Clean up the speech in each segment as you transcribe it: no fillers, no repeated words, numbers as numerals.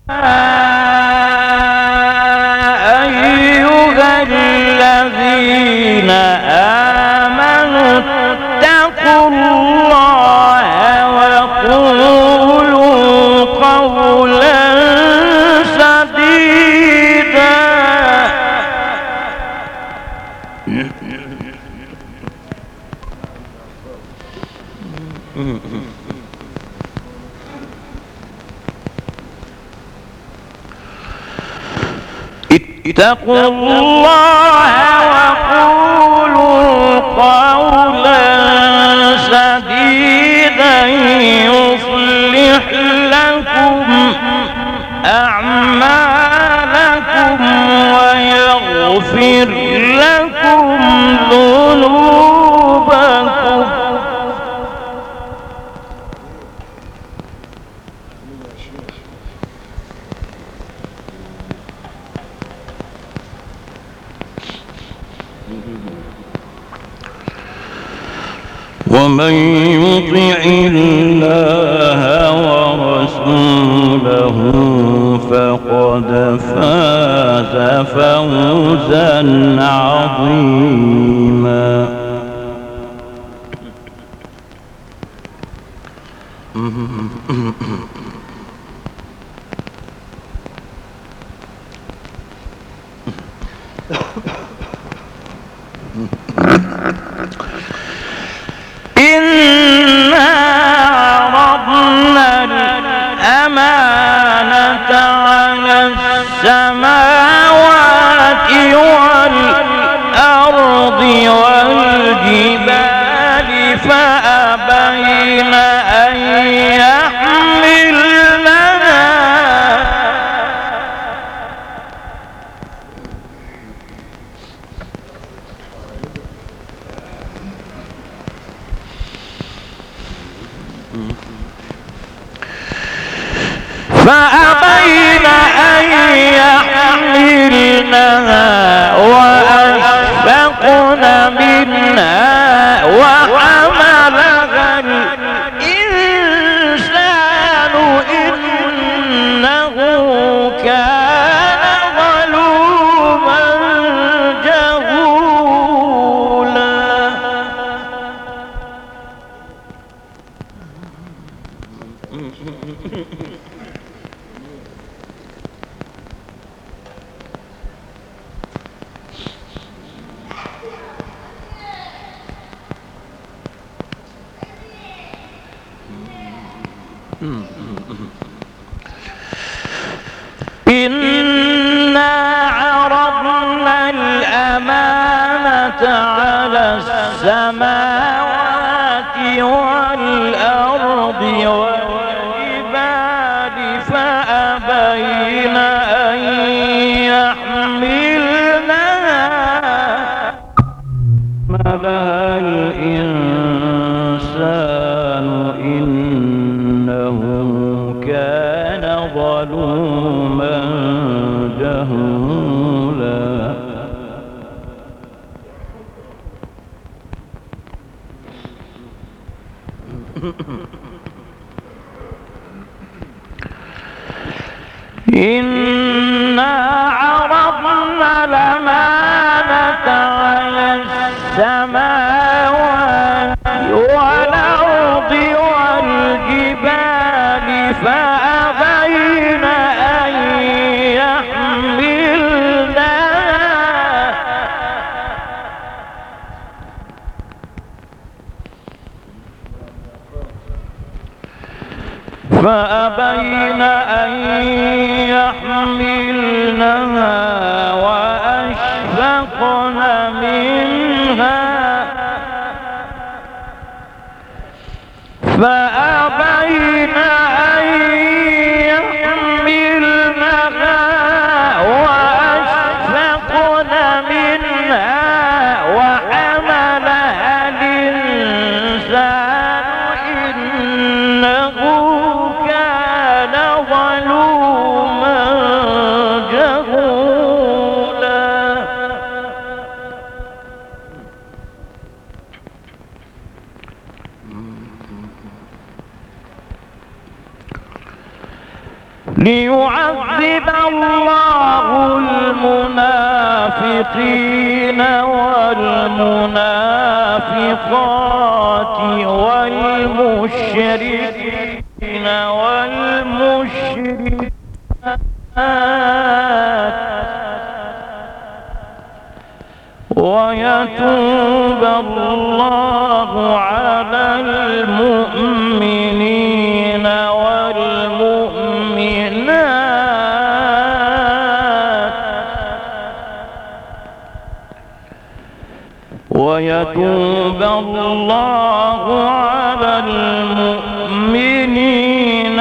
أيها الذين آمنوا اتقوا الله وقولوا قولا سديدا اتقوا الله وقولوا قولا سديدا يصلح لكم أعمالكم ويغفر لكم ذنوبكم ومن يطع الله ورسوله فقد فاز فوزا عظيما. إنا عرضنا الأمانة على السماوات والأرض والجبال فأبين أن يحملنها وأشفقن منها وحملها الإنسان إنه كان ظلوما جهولا. إنا عرضنا الأمانة على السماوات والأرض والجبال فأبين أن يحملنها حملها الإنسان إنه كان ظلوما جهولا. إنا عرضنا الأمانة على السماوات والأرض والجبال فأبين أن يحملنها وأشفقن ليعذب الله المنافقين والمنافقات والمشركين والمشركات ويتوب الله على المؤمنين والمؤمنات ويتوب الله على المؤمنين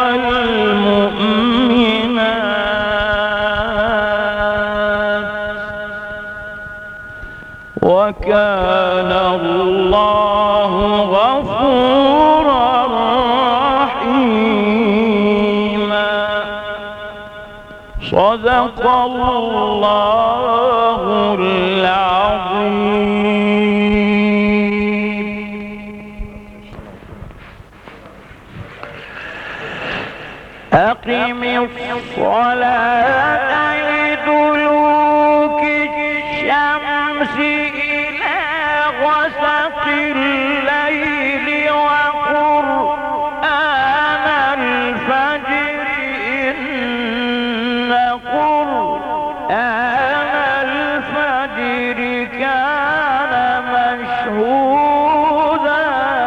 والمؤمنات وكان الله غفورا رحيما. صدق الله العظيم. أقم الصلاة لدلوك الشمس إلى غسق الليل وقرآن الفجر إن قرآن الفجر كان مشهودا.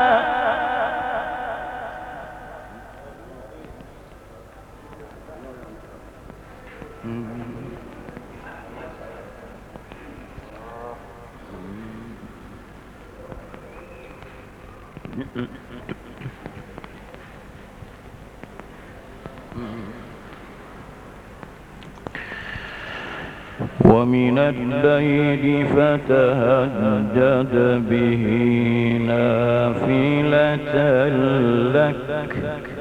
ومن الليل فتهجد به نافلة لك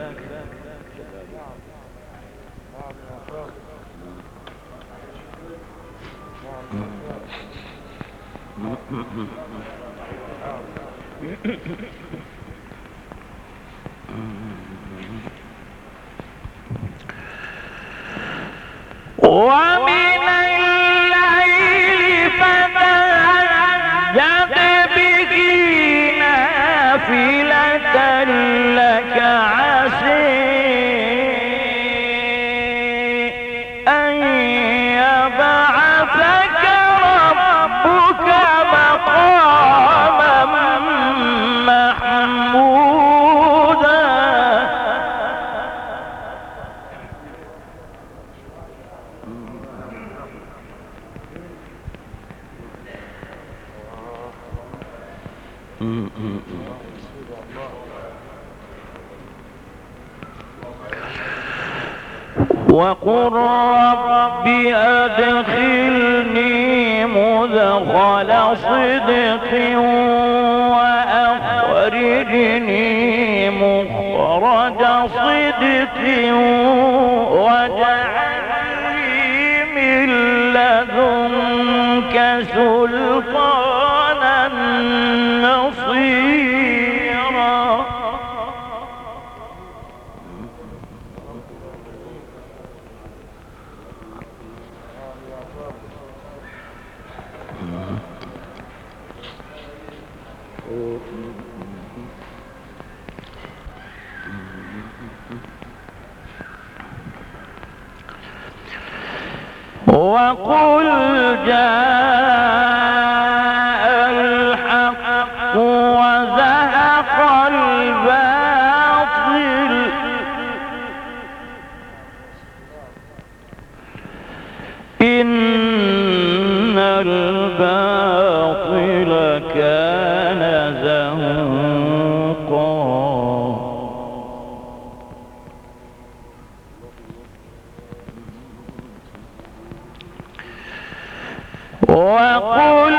ومن الليل فتهجد به نافلة لك عسى أن يبعثك ربك مقاما محمودا. وقل رب أدخلني مدخل صدق وأخرجني مخرج صدق واجعل لي من لدنك سلطانا نصيرا. وقل جاء الحق وزهق الباطل إن الباطل كان زهوقا. وقل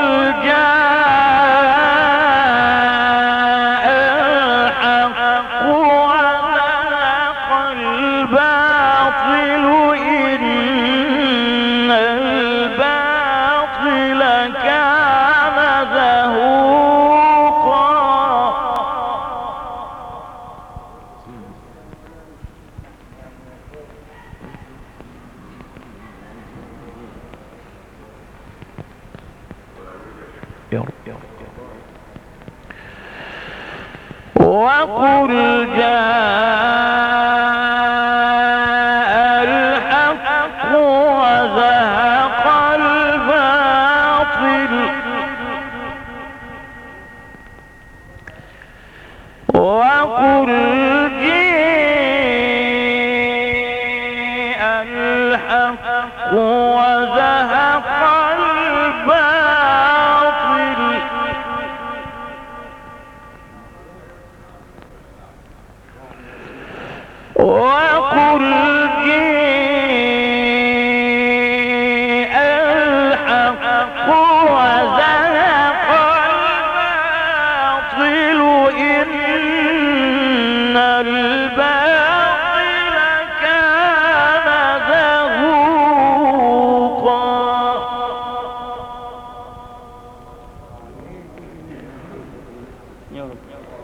جاء الحق وزهق الباطل إن الباطل كان زهوقا. وقل جاء الحق وزهق الباطل وقل جاء الحق وزهق الباطل وقل جاء الحق وزهق الباطل إن الباطل كان زهوقا. يا رب.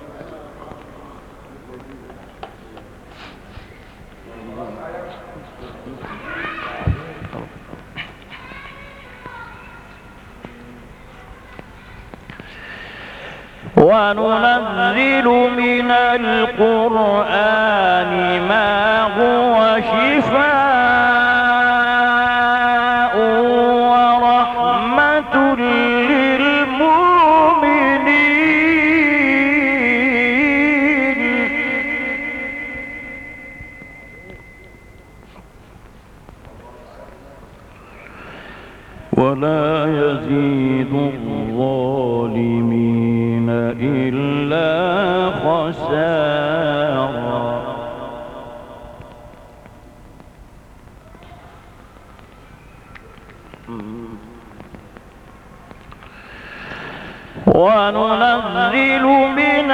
وننزل من القرآن ما هو شفاء ورحمة للمؤمنين ولا يزيد الظالمين إلا خسارا. وننزل من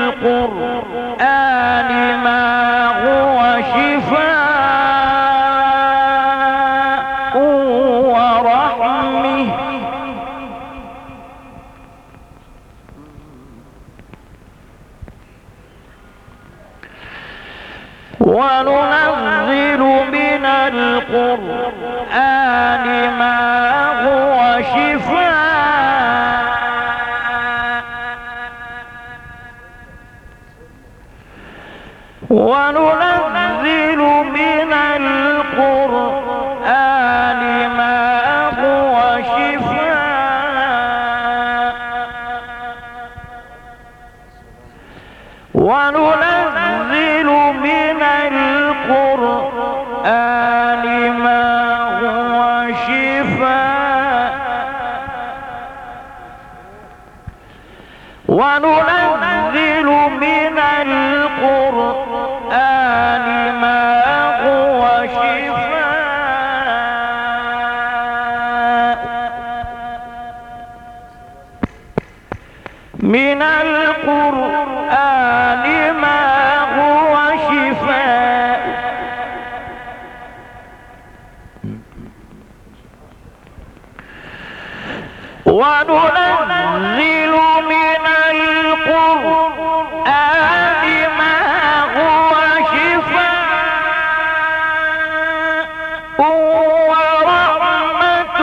القرآن ما هو شفاء ورحمة وننزل من القرآن ما هو شفاء وننزل من القرآن ما هو شفاء وننزل من القرآن ما هو شفاء وننزل من القرآن ما هو شفاء من القرآن ما هو شفاء وننزل من القرآن ما هو شفاء ورحمة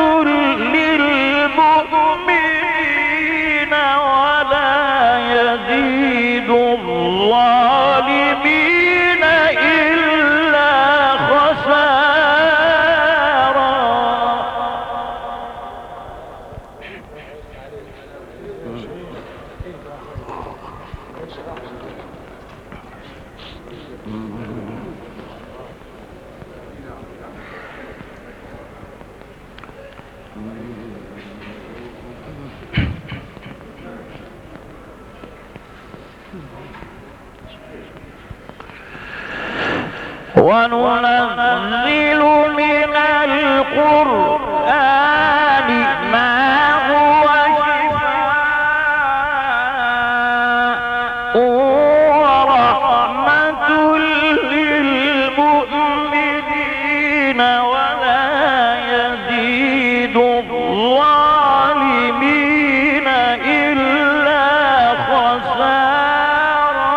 للمؤمنين ولا يزيد الظالمين إلا خسارا. وننزل من القرآن ما هو شفاء ورحمة للمؤمنين ولا يزيد الظالمين إلا خسارا.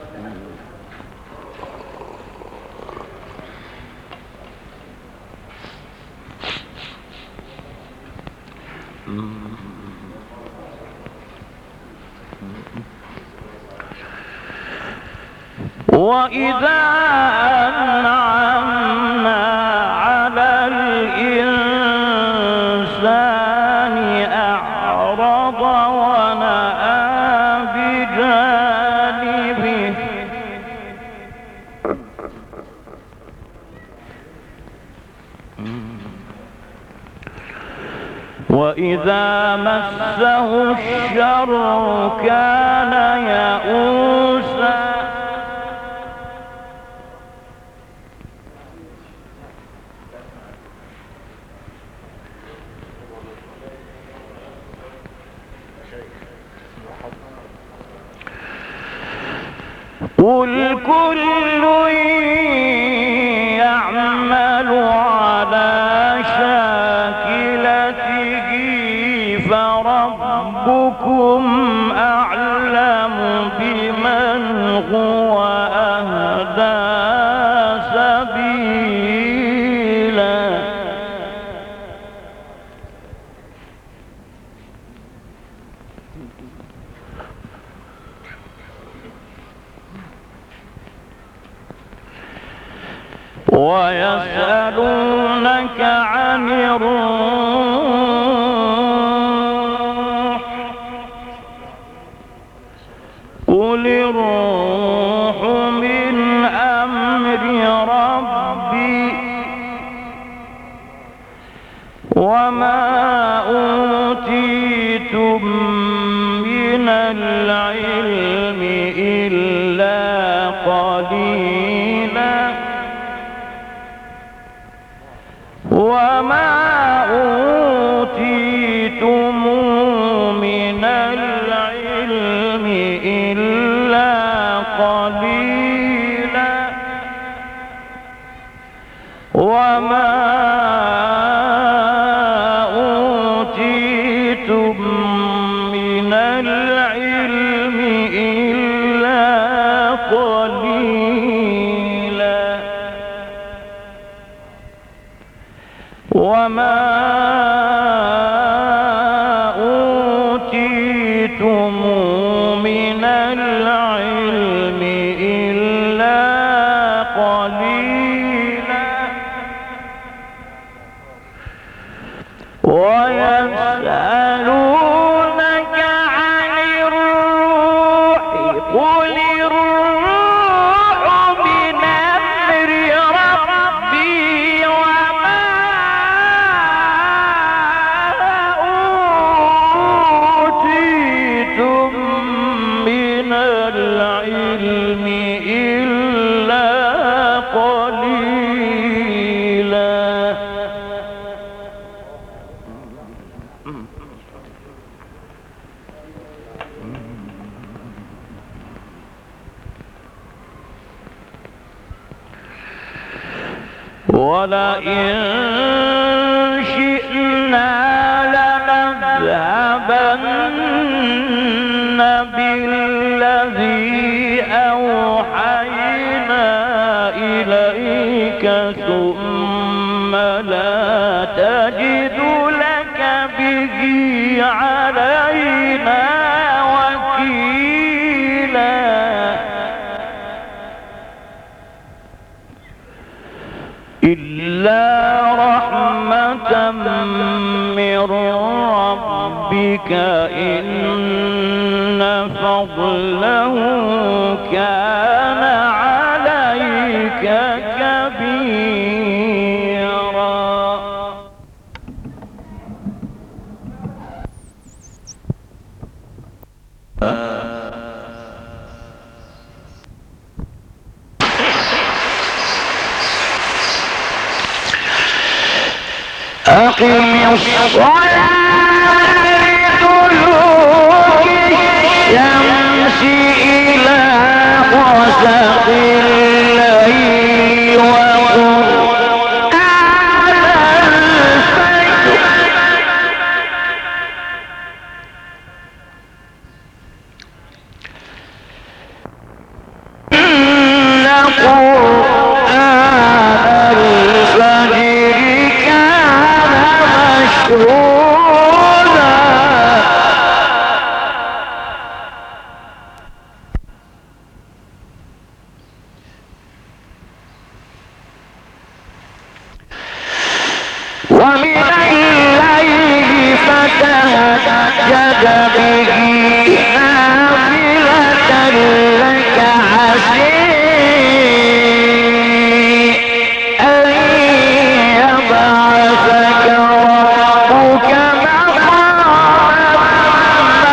وإذا أنعمنا على الإنسان أعرض ونأى بجانبه وإذا مسه الشر كان يئوسا قل كل يعمل على شاكلته فربكم أعلم بمن هو أهدى سبيلا ويسألونك عن الروح قل الروح من أمر ربي وما أوتيتم من العلم إلا قليلا وما أوتيتم من العلم إلا قليلا وما أوتيتم من العلم إلا قليلا وما أوتيتم من العلم إلا قليلا ويسألونك عن الروح قل الروح من أمر ربي وما أوتيتم من العلم إلا قليلا ولئن شئنا لنذهبن بالذي أوحينا إليك ثم لا تجد لك به علينا وكيلا إلا رحمة من ربك إن فضله كان عليك كبيرا أقم الصلاة لدلوك الشمس إلى غسق الليل وقرآن الفجر فتهجد به نافلة لك عسى أن يبعثك ربك مقاما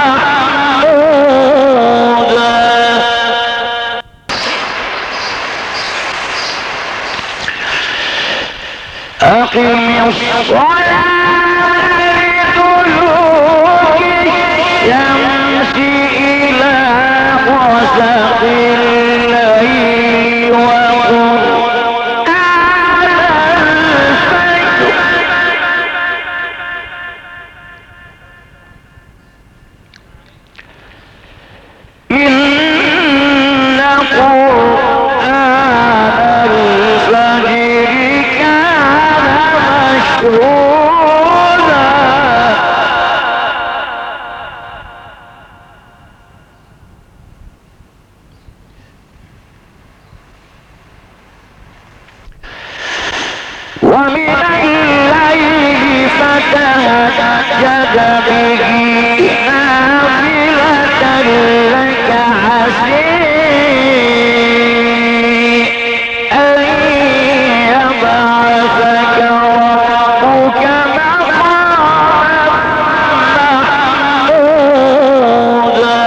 محمودا. أقم الصلاة لدلوك الشمس إلى غسق الليل وقرآن الفجر إن قرآن الفجر كان مشهودا. ومن الليل فتهجد به نافلة لك عسى أن يبعثك ربك مقاما محمودا.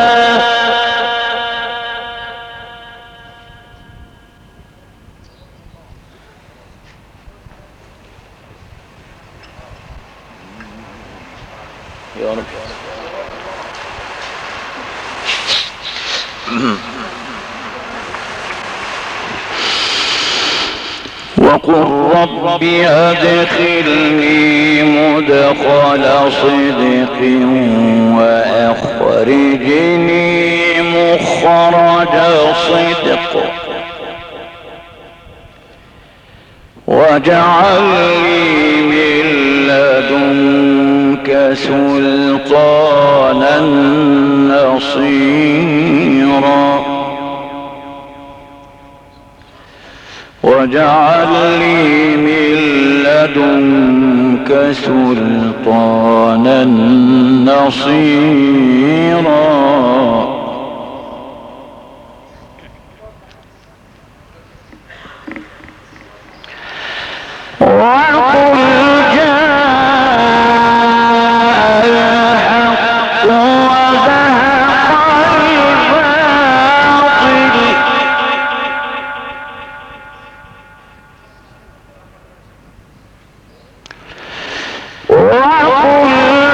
يا رب وقل رب أدخلني مدخل صدق وأخرجني مخرج صدق واجعل لي من لدنك سلطانا نصيرا واجعل لي من لدنك سلطانا نصيرا. وقل جاء الحق وزهق الباطل وقل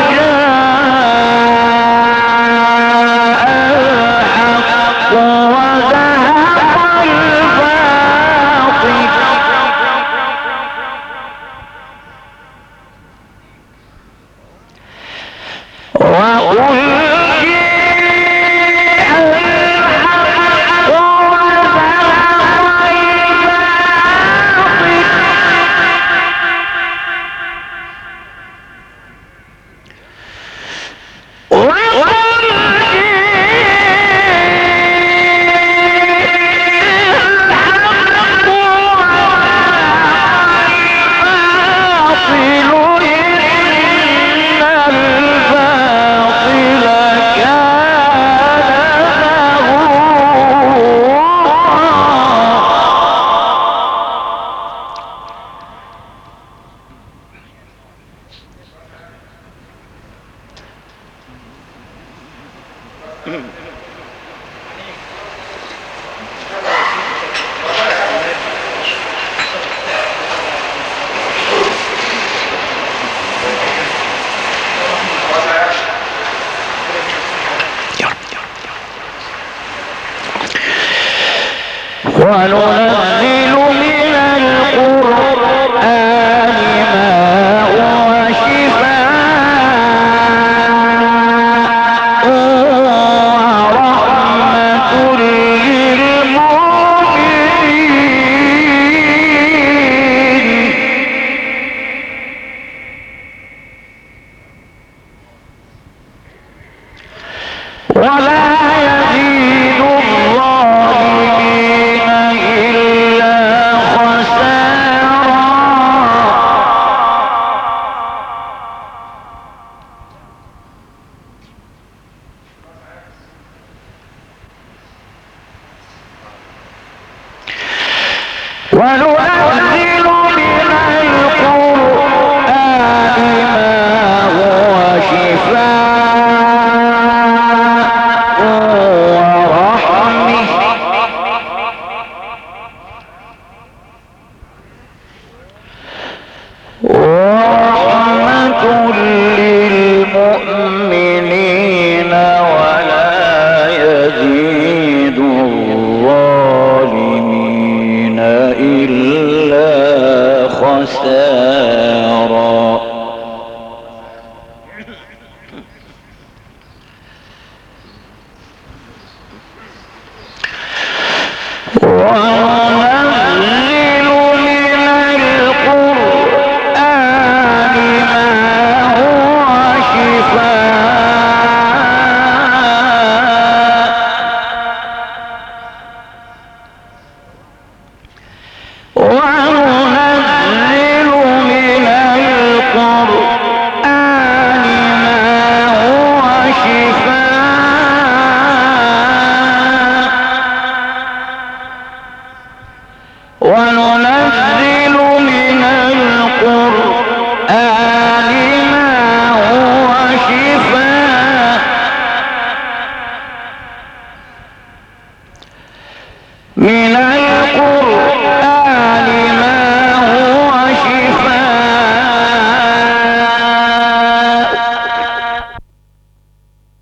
جاء الحق وزهق الباطل وقل جاء الحق وزهق وننزل من القرآن ما هو شفاء ورحمة للمؤمنين ولا يزيد الظالمين إلا خسارا. وننزل